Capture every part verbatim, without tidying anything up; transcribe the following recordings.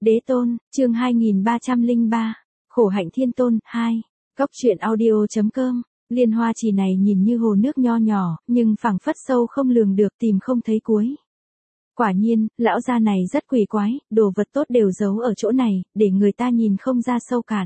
Đế tôn, chương hai nghìn ba trăm lẻ ba, khổ hạnh thiên tôn, hai. Cóc truyện audio chấm com. Liên Hoa Trì này nhìn như hồ nước nho nhỏ, nhưng phảng phất sâu không lường được, tìm không thấy cuối. Quả nhiên, lão gia này rất quỷ quái, đồ vật tốt đều giấu ở chỗ này, để người ta nhìn không ra sâu cạn.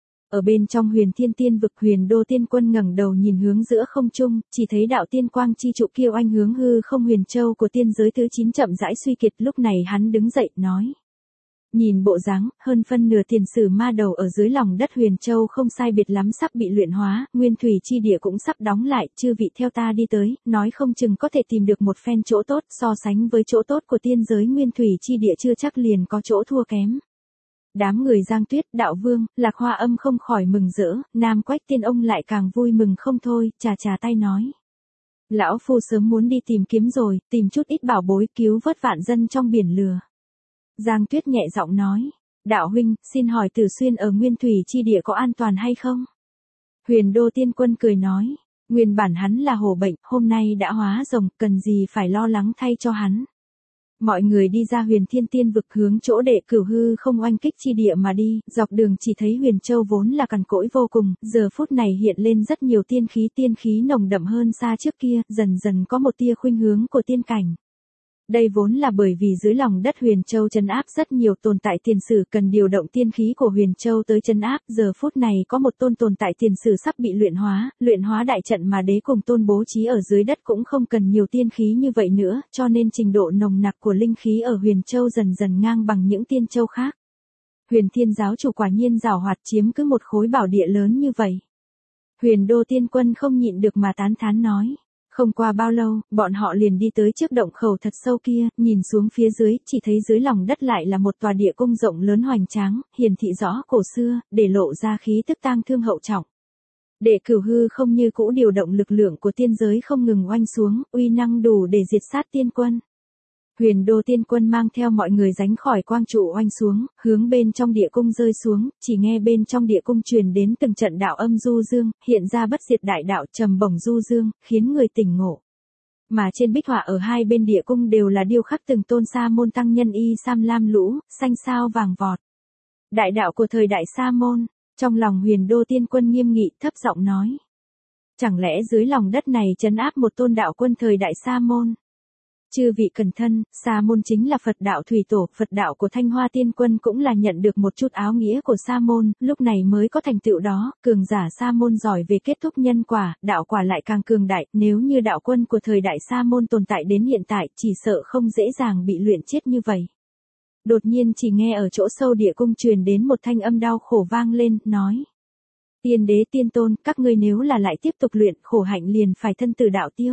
Ở bên trong Huyền Thiên Tiên vực, Huyền Đô Tiên Quân ngẩng đầu nhìn hướng giữa không trung, chỉ thấy đạo tiên quang chi trụ kia oanh hướng hư không huyền châu của tiên giới thứ chín chậm rãi suy kiệt. Lúc này hắn đứng dậy, nói: Nhìn bộ dáng, hơn phân nửa tiền sử ma đầu ở dưới lòng đất Huyền Châu không sai biệt lắm sắp bị luyện hóa, nguyên thủy chi địa cũng sắp đóng lại, chư vị theo ta đi tới, nói không chừng có thể tìm được một phen chỗ tốt, so sánh với chỗ tốt của tiên giới nguyên thủy chi địa chưa chắc liền có chỗ thua kém. Đám người Giang Tuyết, Đạo Vương, Lạc Hoa Âm không khỏi mừng rỡ, Nam Quách Tiên ông lại càng vui mừng không thôi, chà chà tay nói: Lão phu sớm muốn đi tìm kiếm rồi, tìm chút ít bảo bối cứu vớt vạn dân trong biển lửa. Giang Tuyết nhẹ giọng nói: Đạo huynh, xin hỏi Tử Xuyên ở nguyên thủy chi địa có an toàn hay không? Huyền Đô Tiên Quân cười nói: Nguyên bản hắn là hổ bệnh, hôm nay đã hóa rồng, cần gì phải lo lắng thay cho hắn. Mọi người đi ra Huyền Thiên Tiên vực hướng chỗ Đệ Cửu hư không oanh kích chi địa mà đi, dọc đường chỉ thấy Huyền Châu vốn là cằn cỗi vô cùng, giờ phút này hiện lên rất nhiều tiên khí, tiên khí nồng đậm hơn xa trước kia, dần dần có một tia khuynh hướng của tiên cảnh. Đây vốn là bởi vì dưới lòng đất Huyền Châu trấn áp rất nhiều tồn tại tiền sử cần điều động tiên khí của Huyền Châu tới trấn áp, giờ phút này có một tôn tồn tại tiền sử sắp bị luyện hóa, luyện hóa đại trận mà đế cùng tôn bố trí ở dưới đất cũng không cần nhiều tiên khí như vậy nữa, cho nên trình độ nồng nặc của linh khí ở Huyền Châu dần dần ngang bằng những tiên châu khác. Huyền Thiên giáo chủ quả nhiên giàu hoạt, chiếm cứ một khối bảo địa lớn như vậy. Huyền Đô Tiên Quân không nhịn được mà tán thán nói. Không qua bao lâu, bọn họ liền đi tới trước động khẩu thật sâu kia, nhìn xuống phía dưới, chỉ thấy dưới lòng đất lại là một tòa địa cung rộng lớn hoành tráng, hiển thị rõ cổ xưa, để lộ ra khí tức tang thương hậu trọng. Đệ Cửu hư không như cũ điều động lực lượng của tiên giới không ngừng oanh xuống, uy năng đủ để diệt sát tiên quân. Huyền Đô Tiên Quân mang theo mọi người ránh khỏi quang trụ oanh xuống, hướng bên trong địa cung rơi xuống, chỉ nghe bên trong địa cung truyền đến từng trận đạo âm du dương, hiện ra bất diệt đại đạo trầm bổng du dương, khiến người tỉnh ngộ. Mà trên bích họa ở hai bên địa cung đều là điêu khắc từng tôn sa môn tăng nhân y sam lam lũ, xanh sao vàng vọt. Đại đạo của thời đại sa môn, trong lòng Huyền Đô Tiên Quân nghiêm nghị thấp giọng nói. Chẳng lẽ dưới lòng đất này trấn áp một tôn đạo quân thời đại sa môn? Chư vị cẩn thân, Sa môn chính là Phật đạo thủy tổ, Phật đạo của Thanh Hoa Tiên Quân cũng là nhận được một chút áo nghĩa của Sa môn, lúc này mới có thành tựu đó, cường giả Sa môn giỏi về kết thúc nhân quả, đạo quả lại càng cường đại, nếu như đạo quân của thời đại Sa môn tồn tại đến hiện tại, chỉ sợ không dễ dàng bị luyện chết như vậy. Đột nhiên chỉ nghe ở chỗ sâu địa cung truyền đến một thanh âm đau khổ vang lên, nói: Tiên đế tiên tôn, các ngươi nếu là lại tiếp tục luyện, khổ hạnh liền phải thân tử đạo tiêu.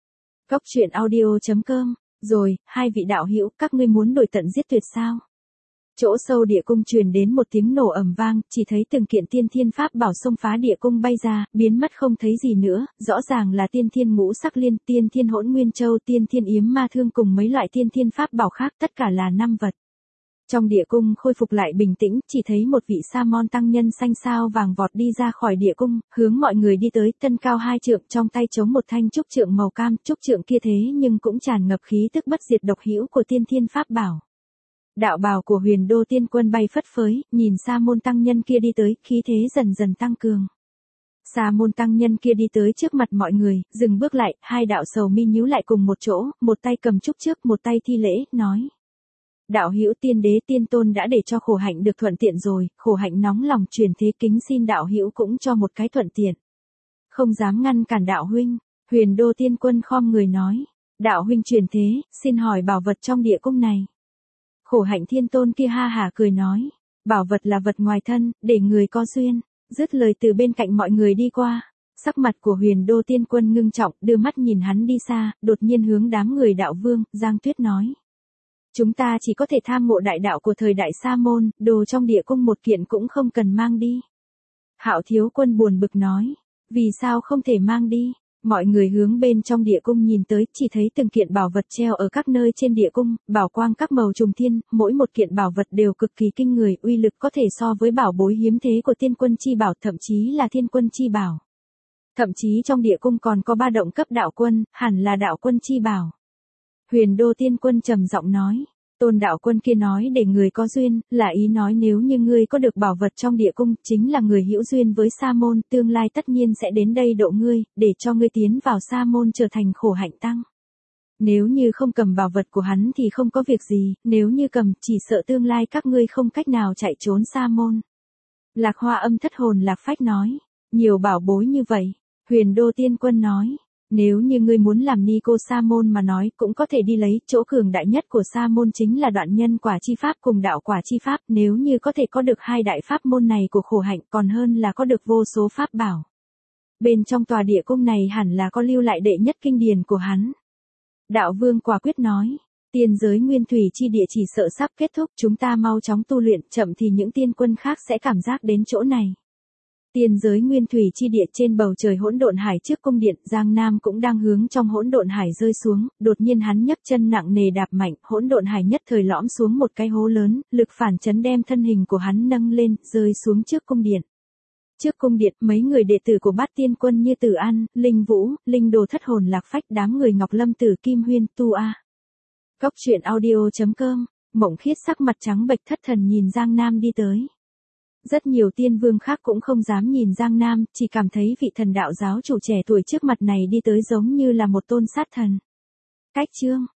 Cóc truyện audio chấm com. Rồi, hai vị đạo hữu, các ngươi muốn đuổi tận giết tuyệt sao? Chỗ sâu địa cung truyền đến một tiếng nổ ầm vang, chỉ thấy từng kiện tiên thiên pháp bảo xông phá địa cung bay ra, biến mất không thấy gì nữa, rõ ràng là tiên thiên ngũ sắc liên, tiên thiên hỗn nguyên châu, tiên thiên yếm ma thương cùng mấy loại tiên thiên pháp bảo khác, tất cả là năm vật. Trong địa cung khôi phục lại bình tĩnh, chỉ thấy một vị sa môn tăng nhân xanh sao vàng vọt đi ra khỏi địa cung, hướng mọi người đi tới, thân cao hai trượng, trong tay chống một thanh trúc trượng màu cam, trúc trượng kia thế nhưng cũng tràn ngập khí tức bất diệt độc hữu của tiên thiên pháp bảo. Đạo bào của Huyền Đô Tiên Quân bay phất phới, nhìn sa môn tăng nhân kia đi tới, khí thế dần dần tăng cường. Sa môn tăng nhân kia đi tới trước mặt mọi người, dừng bước lại, hai đạo sầu mi nhíu lại cùng một chỗ, một tay cầm trúc trước, một tay thi lễ, nói: Đạo hữu tiên đế tiên tôn đã để cho khổ hạnh được thuận tiện rồi, khổ hạnh nóng lòng truyền thế kính xin đạo hữu cũng cho một cái thuận tiện. Không dám ngăn cản đạo huynh. Huyền Đô Tiên Quân khom người nói: Đạo huynh truyền thế, xin hỏi bảo vật trong địa cung này. Khổ hạnh thiên tôn kia ha hả cười nói: Bảo vật là vật ngoài thân, để người có duyên. Dứt lời từ bên cạnh mọi người đi qua. Sắc mặt của Huyền Đô Tiên Quân ngưng trọng, đưa mắt nhìn hắn đi xa, đột nhiên hướng đám người Đạo Vương, Giang Tuyết nói: Chúng ta chỉ có thể tham ngộ đại đạo của thời đại Sa môn, đồ trong địa cung một kiện cũng không cần mang đi. Hạo Thiếu Quân buồn bực nói: Vì sao không thể mang đi? Mọi người hướng bên trong địa cung nhìn tới, chỉ thấy từng kiện bảo vật treo ở các nơi trên địa cung, bảo quang các màu trùng thiên, mỗi một kiện bảo vật đều cực kỳ kinh người, uy lực có thể so với bảo bối hiếm thế của Tiên Quân chi bảo, thậm chí là Thiên Quân chi bảo. Thậm chí trong địa cung còn có ba động cấp đạo quân, hẳn là đạo quân chi bảo. Huyền Đô Tiên Quân trầm giọng nói: Tôn đạo quân kia nói để người có duyên, là ý nói nếu như ngươi có được bảo vật trong địa cung, chính là người hữu duyên với sa môn, tương lai tất nhiên sẽ đến đây độ ngươi, để cho ngươi tiến vào sa môn trở thành khổ hạnh tăng. Nếu như không cầm bảo vật của hắn thì không có việc gì, nếu như cầm, chỉ sợ tương lai các ngươi không cách nào chạy trốn sa môn. Lạc Hoa Âm thất hồn lạc phách nói, nhiều bảo bối như vậy. Huyền Đô Tiên Quân nói, nếu như ngươi muốn làm ni cô sa môn mà nói cũng có thể đi lấy, chỗ cường đại nhất của sa môn chính là đoạn nhân quả chi pháp cùng đạo quả chi pháp, nếu như có thể có được hai đại pháp môn này của khổ hạnh còn hơn là có được vô số pháp bảo. Bên trong tòa địa cung này hẳn là có lưu lại đệ nhất kinh điển của hắn. Đạo Vương quả quyết nói, tiên giới nguyên thủy chi địa chỉ sợ sắp kết thúc, chúng ta mau chóng tu luyện, chậm thì những tiên quân khác sẽ cảm giác đến chỗ này. Tiên giới nguyên thủy chi địa trên bầu trời hỗn độn hải trước cung điện, Giang Nam cũng đang hướng trong hỗn độn hải rơi xuống, đột nhiên hắn nhấc chân nặng nề đạp mạnh, hỗn độn hải nhất thời lõm xuống một cái hố lớn, lực phản chấn đem thân hình của hắn nâng lên, rơi xuống trước cung điện. Trước cung điện, mấy người đệ tử của Bát Tiên Quân như Tử An, Linh Vũ, Linh Đồ thất hồn lạc phách, đám người Ngọc Lâm Tử Kim Huyên, Tu A. Cốc truyện audio chấm com, Mộng Khiết sắc mặt trắng bệch thất thần nhìn Giang Nam đi tới. Rất nhiều tiên vương khác cũng không dám nhìn Giang Nam, chỉ cảm thấy vị thần đạo giáo chủ trẻ tuổi trước mặt này đi tới giống như là một tôn sát thần. Cách chương